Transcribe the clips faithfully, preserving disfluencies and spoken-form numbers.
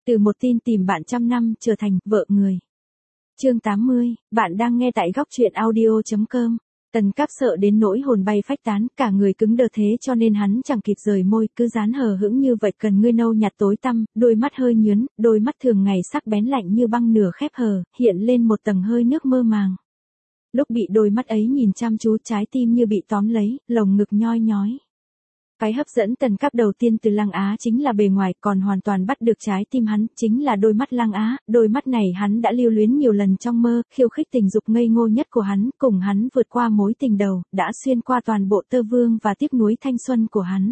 Từ một tin tìm bạn trăm năm trở thành vợ người. Chương tám mươi, bạn đang nghe tại góc truyện audio chấm com. Tần Cáp sợ đến nỗi hồn bay phách tán, cả người cứng đờ thế cho nên hắn chẳng kịp rời môi, cứ dán hờ hững như vậy. Cần ngươi nâu nhạt tối tăm, đôi mắt hơi nhướn, đôi mắt thường ngày sắc bén lạnh như băng nửa khép hờ, hiện lên một tầng hơi nước mơ màng. Lúc bị đôi mắt ấy nhìn chăm chú, trái tim như bị tóm lấy, lồng ngực nhoi nhói. Cái hấp dẫn Tần Cáp đầu tiên từ Lăng Á chính là bề ngoài, còn hoàn toàn bắt được trái tim hắn, chính là đôi mắt Lăng Á. Đôi mắt này hắn đã lưu luyến nhiều lần trong mơ, khiêu khích tình dục ngây ngô nhất của hắn, cùng hắn vượt qua mối tình đầu, đã xuyên qua toàn bộ tơ vương và tiếp núi thanh xuân của hắn.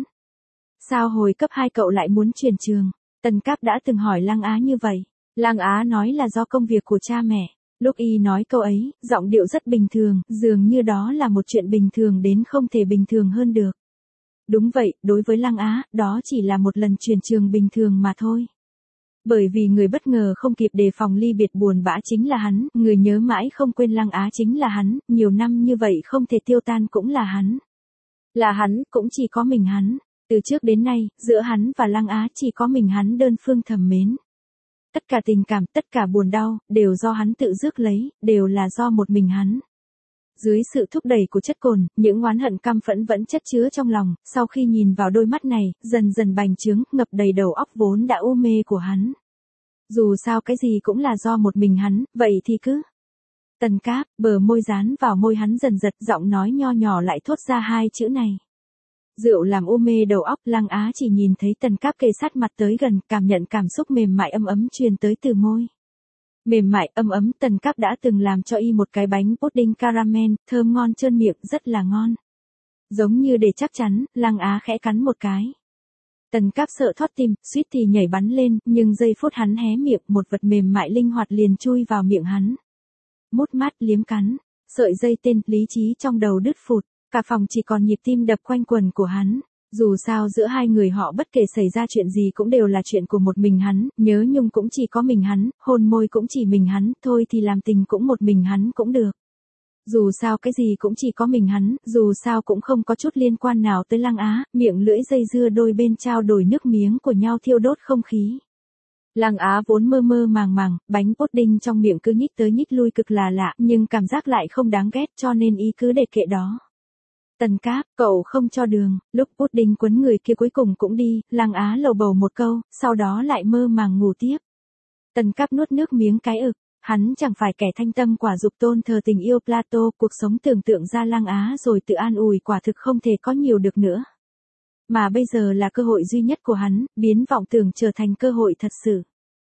Sao hồi cấp hai cậu lại muốn chuyển trường? Tần Cáp đã từng hỏi Lăng Á như vậy. Lăng Á nói là do công việc của cha mẹ. Lúc y nói câu ấy, giọng điệu rất bình thường, dường như đó là một chuyện bình thường đến không thể bình thường hơn được. Đúng vậy, đối với Lăng Á, đó chỉ là một lần chuyển trường bình thường mà thôi. Bởi vì người bất ngờ không kịp đề phòng ly biệt buồn bã chính là hắn, người nhớ mãi không quên Lăng Á chính là hắn, nhiều năm như vậy không thể tiêu tan cũng là hắn. Là hắn, cũng chỉ có mình hắn. Từ trước đến nay, giữa hắn và Lăng Á chỉ có mình hắn đơn phương thầm mến. Tất cả tình cảm, tất cả buồn đau, đều do hắn tự rước lấy, đều là do một mình hắn. Dưới sự thúc đẩy của chất cồn, những oán hận căm phẫn vẫn chất chứa trong lòng, sau khi nhìn vào đôi mắt này, dần dần bành trướng, ngập đầy đầu óc vốn đã u mê của hắn. Dù sao cái gì cũng là do một mình hắn, vậy thì cứ. Tần Cáp, bờ môi dán vào môi hắn dần giật, giọng nói nho nhỏ lại thốt ra hai chữ này. Rượu làm u mê đầu óc. Lăng Á chỉ nhìn thấy Tần Cáp kề sát mặt tới gần, cảm nhận cảm xúc mềm mại ấm ấm truyền tới từ môi. Mềm mại, ấm ấm. Tần Cáp đã từng làm cho y một cái bánh pudding caramel, thơm ngon trơn miệng, rất là ngon. Giống như để chắc chắn, Lăng Á khẽ cắn một cái. Tần Cáp sợ thót tim, suýt thì nhảy bắn lên, nhưng giây phút hắn hé miệng, một vật mềm mại linh hoạt liền chui vào miệng hắn. Mút mát, liếm cắn, sợi dây tên, lý trí trong đầu đứt phụt, cả phòng chỉ còn nhịp tim đập quanh quần của hắn. Dù sao giữa hai người họ bất kể xảy ra chuyện gì cũng đều là chuyện của một mình hắn, nhớ nhung cũng chỉ có mình hắn, hôn môi cũng chỉ mình hắn, thôi thì làm tình cũng một mình hắn cũng được. Dù sao cái gì cũng chỉ có mình hắn, dù sao cũng không có chút liên quan nào tới Lăng Á, miệng lưỡi dây dưa đôi bên trao đổi nước miếng của nhau thiêu đốt không khí. Lăng Á vốn mơ mơ màng màng, bánh pudding trong miệng cứ nhích tới nhích lui cực là lạ, nhưng cảm giác lại không đáng ghét cho nên ý cứ để kệ đó. Tần Cáp, cậu không cho đường. Lúc pudding quấn người kia cuối cùng cũng đi, Lăng Á lầu bầu một câu, sau đó lại mơ màng ngủ tiếp. Tần Cáp nuốt nước miếng cái ực, hắn chẳng phải kẻ thanh tâm quả dục tôn thờ tình yêu Plato, cuộc sống tưởng tượng ra Lăng Á rồi tự an ủi quả thực không thể có nhiều được nữa. Mà bây giờ là cơ hội duy nhất của hắn, biến vọng tưởng trở thành cơ hội thật sự.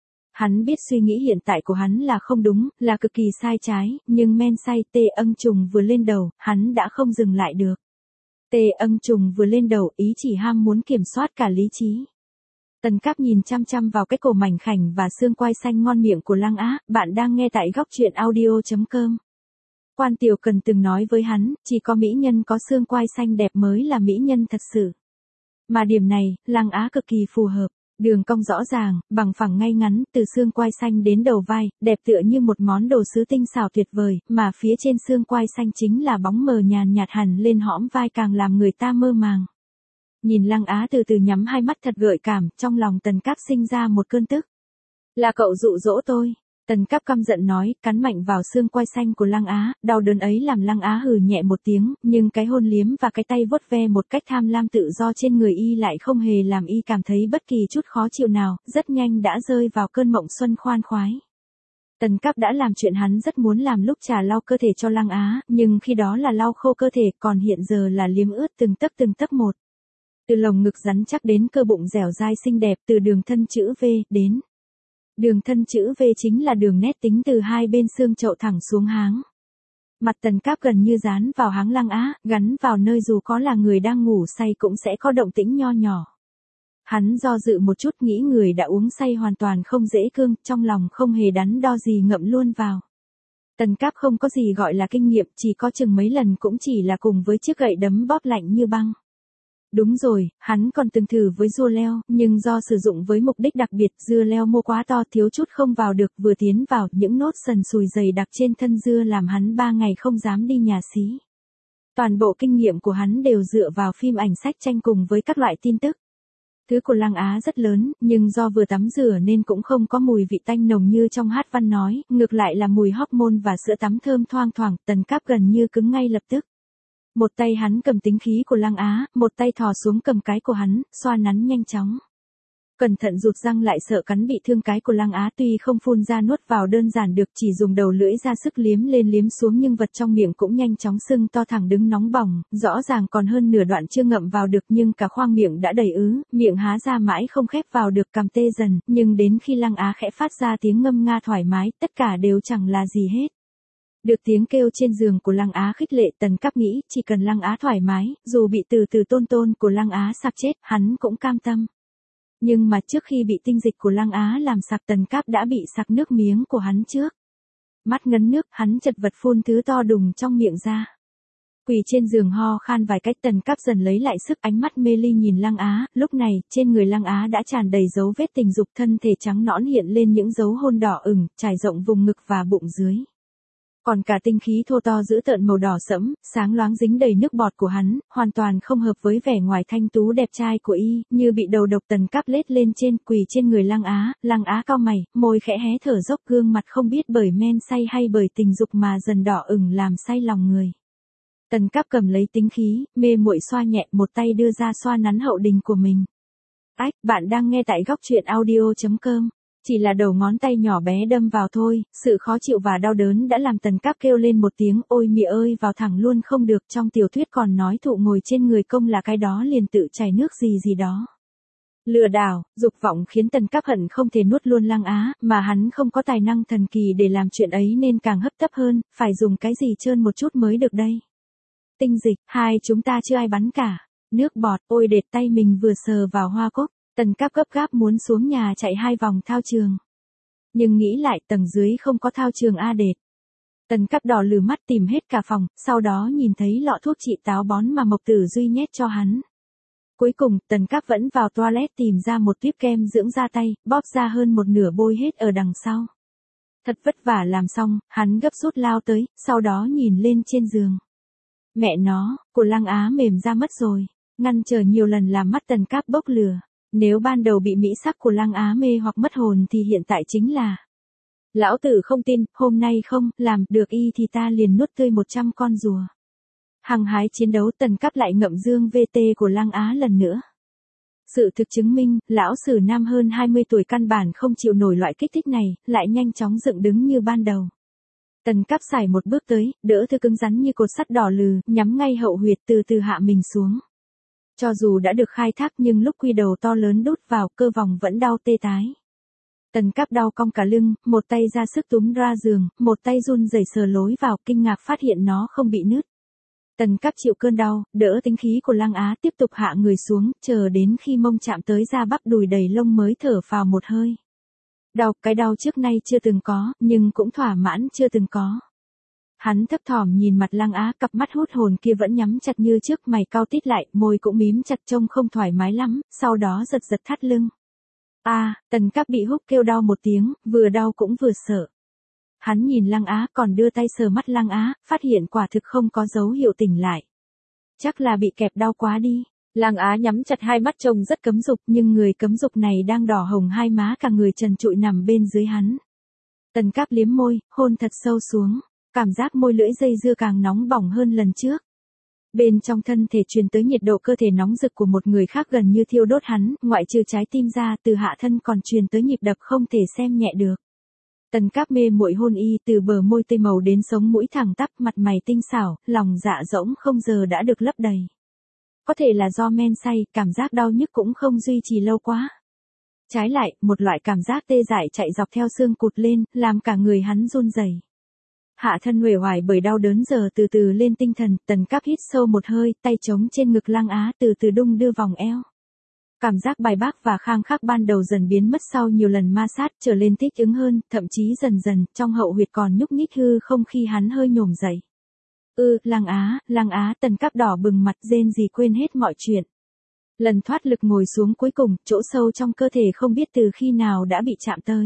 Hắn biết suy nghĩ hiện tại của hắn là không đúng, là cực kỳ sai trái, nhưng men say tê âng trùng vừa lên đầu, hắn đã không dừng lại được. Tê âng trùng vừa lên đầu, ý chỉ ham muốn kiểm soát cả lý trí. Tần Cáp nhìn chăm chăm vào cái cổ mảnh khảnh và xương quai xanh ngon miệng của Lăng Á, bạn đang nghe tại góc truyện audio chấm com. Quan Tiểu Cần từng nói với hắn, chỉ có mỹ nhân có xương quai xanh đẹp mới là mỹ nhân thật sự. Mà điểm này, Lăng Á cực kỳ phù hợp. Đường cong rõ ràng, bằng phẳng ngay ngắn, từ xương quai xanh đến đầu vai, đẹp tựa như một món đồ sứ tinh xảo tuyệt vời, mà phía trên xương quai xanh chính là bóng mờ nhàn nhạt hẳn lên hõm vai càng làm người ta mơ màng. Nhìn Lăng Á từ từ nhắm hai mắt thật gợi cảm, trong lòng Tần Cáp sinh ra một cơn tức. Là cậu dụ dỗ tôi. Tần Cáp căm giận nói, cắn mạnh vào xương quai xanh của Lăng Á, đau đớn ấy làm Lăng Á hừ nhẹ một tiếng, nhưng cái hôn liếm và cái tay vuốt ve một cách tham lam tự do trên người y lại không hề làm y cảm thấy bất kỳ chút khó chịu nào, rất nhanh đã rơi vào cơn mộng xuân khoan khoái. Tần Cáp đã làm chuyện hắn rất muốn làm lúc trà lau cơ thể cho Lăng Á, nhưng khi đó là lau khô cơ thể, còn hiện giờ là liếm ướt từng tấc từng tấc một. Từ lồng ngực rắn chắc đến cơ bụng dẻo dai xinh đẹp, từ đường thân chữ V đến đường thân chữ V chính là đường nét tính từ hai bên xương chậu thẳng xuống háng. Mặt Tần Cáp gần như dán vào háng Lăng Á, gắn vào nơi dù có là người đang ngủ say cũng sẽ có động tĩnh nho nhỏ. Hắn do dự một chút nghĩ người đã uống say hoàn toàn không dễ cương, trong lòng không hề đắn đo gì ngậm luôn vào. Tần Cáp không có gì gọi là kinh nghiệm, chỉ có chừng mấy lần cũng chỉ là cùng với chiếc gậy đấm bóp lạnh như băng. Đúng rồi, hắn còn từng thử với dưa leo, nhưng do sử dụng với mục đích đặc biệt, dưa leo mua quá to thiếu chút không vào được, vừa tiến vào, những nốt sần sùi dày đặc trên thân dưa làm hắn ba ngày không dám đi nhà xí. Toàn bộ kinh nghiệm của hắn đều dựa vào phim ảnh sách tranh cùng với các loại tin tức. Thứ của Lăng Á rất lớn, nhưng do vừa tắm rửa nên cũng không có mùi vị tanh nồng như trong hát văn nói, ngược lại là mùi hormone và sữa tắm thơm thoang thoảng. Tần Cáp gần như cứng ngay lập tức. Một tay hắn cầm tính khí của Lăng Á, một tay thò xuống cầm cái của hắn, xoa nắn nhanh chóng. Cẩn thận rụt răng lại sợ cắn bị thương cái của Lăng Á, tuy không phun ra nuốt vào đơn giản được, chỉ dùng đầu lưỡi ra sức liếm lên liếm xuống, nhưng vật trong miệng cũng nhanh chóng sưng to thẳng đứng nóng bỏng, rõ ràng còn hơn nửa đoạn chưa ngậm vào được, nhưng cả khoang miệng đã đầy ứ, miệng há ra mãi không khép vào được, cằm tê dần, nhưng đến khi Lăng Á khẽ phát ra tiếng ngâm nga thoải mái, tất cả đều chẳng là gì hết. Được tiếng kêu trên giường của Lăng Á khích lệ, Tần Cáp nghĩ chỉ cần Lăng Á thoải mái, dù bị từ từ tôn tôn của Lăng Á sặc chết, hắn cũng cam tâm. Nhưng mà trước khi bị tinh dịch của Lăng Á làm sặc, Tần Cáp đã bị sặc nước miếng của hắn trước. Mắt ngấn nước, hắn chật vật phun thứ to đùng trong miệng ra. Quỳ trên giường ho khan vài cách, Tần Cáp dần lấy lại sức, ánh mắt mê ly nhìn Lăng Á, lúc này, trên người Lăng Á đã tràn đầy dấu vết tình dục, thân thể trắng nõn hiện lên những dấu hôn đỏ ửng, trải rộng vùng ngực và bụng dưới. Còn cả tinh khí thô to dữ tợn màu đỏ sẫm, sáng loáng dính đầy nước bọt của hắn, hoàn toàn không hợp với vẻ ngoài thanh tú đẹp trai của y, như bị đầu độc. Tần Cáp lết lên trên, quỳ trên người Lăng Á, Lăng Á cau mày, môi khẽ hé thở dốc, gương mặt không biết bởi men say hay bởi tình dục mà dần đỏ ửng làm say lòng người. Tần Cáp cầm lấy tính khí, mê muội xoa nhẹ, một tay đưa ra xoa nắn hậu đình của mình. Ách, bạn đang nghe tại góc truyện audio chấm com. Chỉ là đầu ngón tay nhỏ bé đâm vào thôi, sự khó chịu và đau đớn đã làm Tần Cáp kêu lên một tiếng ôi mẹ ơi, vào thẳng luôn không được. Trong tiểu thuyết còn nói thụ ngồi trên người công là cái đó liền tự chảy nước gì gì đó. Lừa đảo, dục vọng khiến Tần Cáp hận không thể nuốt luôn Lăng Á, mà hắn không có tài năng thần kỳ để làm chuyện ấy nên càng hấp tấp hơn, phải dùng cái gì trơn một chút mới được đây. Tinh dịch, hai chúng ta chưa ai bắn cả. Nước bọt, ôi đệt, tay mình vừa sờ vào hoa cúc. Tần Cáp gấp gáp muốn xuống nhà chạy hai vòng thao trường. Nhưng nghĩ lại, tầng dưới không có thao trường a đệt. Tần Cáp đỏ lừ mắt tìm hết cả phòng, sau đó nhìn thấy lọ thuốc trị táo bón mà Mộc Tử Duy nhét cho hắn. Cuối cùng, Tần Cáp vẫn vào toilet tìm ra một tuyếp kem dưỡng da tay, bóp ra hơn một nửa bôi hết ở đằng sau. Thật vất vả làm xong, hắn gấp rút lao tới, sau đó nhìn lên trên giường. Mẹ nó, của Lăng Á mềm ra mất rồi, ngăn trở nhiều lần làm mắt Tần Cáp bốc lửa. Nếu ban đầu bị mỹ sắc của Lăng Á mê hoặc mất hồn thì hiện tại chính là. Lão tử không tin, hôm nay không, làm được y thì ta liền nuốt tươi một trăm con rùa. Hăng hái chiến đấu, Tần Cáp lại ngậm dương vê tê của Lăng Á lần nữa. Sự thực chứng minh, lão sử nam hơn hai mươi tuổi căn bản không chịu nổi loại kích thích này, lại nhanh chóng dựng đứng như ban đầu. Tần Cáp xài một bước tới, đỡ thứ cứng rắn như cột sắt đỏ lừ, nhắm ngay hậu huyệt, từ từ hạ mình xuống. Cho dù đã được khai thác nhưng lúc quy đầu to lớn đút vào, cơ vòng vẫn đau tê tái. Tần Cáp đau cong cả lưng, một tay ra sức túm ra giường, một tay run rẩy sờ lối vào, kinh ngạc phát hiện nó không bị nứt. Tần Cáp chịu cơn đau, đỡ tính khí của Lăng Á, tiếp tục hạ người xuống, chờ đến khi mông chạm tới da bắp đùi đầy lông mới thở phào một hơi. Đau, cái đau trước nay chưa từng có, nhưng cũng thỏa mãn chưa từng có. Hắn thấp thỏm nhìn mặt Lăng Á, cặp mắt hút hồn kia vẫn nhắm chặt như trước, mày cau tít lại, môi cũng mím chặt trông không thoải mái lắm, sau đó giật giật thắt lưng. A, à, Tần Cáp bị húc kêu đau một tiếng, vừa đau cũng vừa sợ. Hắn nhìn Lăng Á, còn đưa tay sờ mắt Lăng Á, phát hiện quả thực không có dấu hiệu tỉnh lại. Chắc là bị kẹp đau quá đi. Lăng Á nhắm chặt hai mắt trông rất cấm dục, nhưng người cấm dục này đang đỏ hồng hai má, cả người trần trụi nằm bên dưới hắn. Tần Cáp liếm môi, hôn thật sâu xuống. Cảm giác môi lưỡi dây dưa càng nóng bỏng hơn lần trước. Bên trong thân thể truyền tới nhiệt độ cơ thể nóng rực của một người khác gần như thiêu đốt hắn, ngoại trừ trái tim ra, từ hạ thân còn truyền tới nhịp đập không thể xem nhẹ được. Tần Cáp mê muội hôn y, từ bờ môi tươi màu đến sống mũi thẳng tắp, mặt mày tinh xảo, lòng dạ rỗng không giờ đã được lấp đầy. Có thể là do men say, cảm giác đau nhức cũng không duy trì lâu quá. Trái lại, một loại cảm giác tê dại chạy dọc theo xương cụt lên, làm cả người hắn run rẩy. Hạ thân uể oải bởi đau đớn giờ từ từ lên tinh thần, Tần Cáp hít sâu một hơi, tay trống trên ngực Lăng Á, từ từ đung đưa vòng eo. Cảm giác bài bác và khang khắc ban đầu dần biến mất sau nhiều lần ma sát, trở lên thích ứng hơn, thậm chí dần dần, trong hậu huyệt còn nhúc nhích hư không khi hắn hơi nhổm dậy. Ư, Lăng Á, Lăng Á, Tần Cáp đỏ bừng mặt rên gì quên hết mọi chuyện. Lần thoát lực ngồi xuống cuối cùng, chỗ sâu trong cơ thể không biết từ khi nào đã bị chạm tới.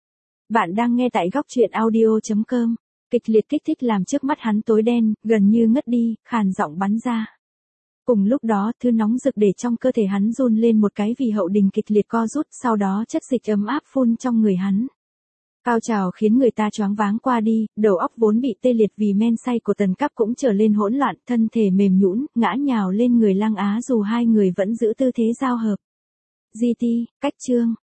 Bạn đang nghe tại góc truyện audio chấm com. Kịch liệt kích thích làm trước mắt hắn tối đen, gần như ngất đi, khàn giọng bắn ra. Cùng lúc đó, thứ nóng rực để trong cơ thể hắn run lên một cái vì hậu đình kịch liệt co rút, sau đó chất dịch ấm áp phun trong người hắn. Cao trào khiến người ta choáng váng qua đi, đầu óc vốn bị tê liệt vì men say của Tần Cáp cũng trở lên hỗn loạn, thân thể mềm nhũn, ngã nhào lên người Lăng Á dù hai người vẫn giữ tư thế giao hợp. gi ti, cách chương.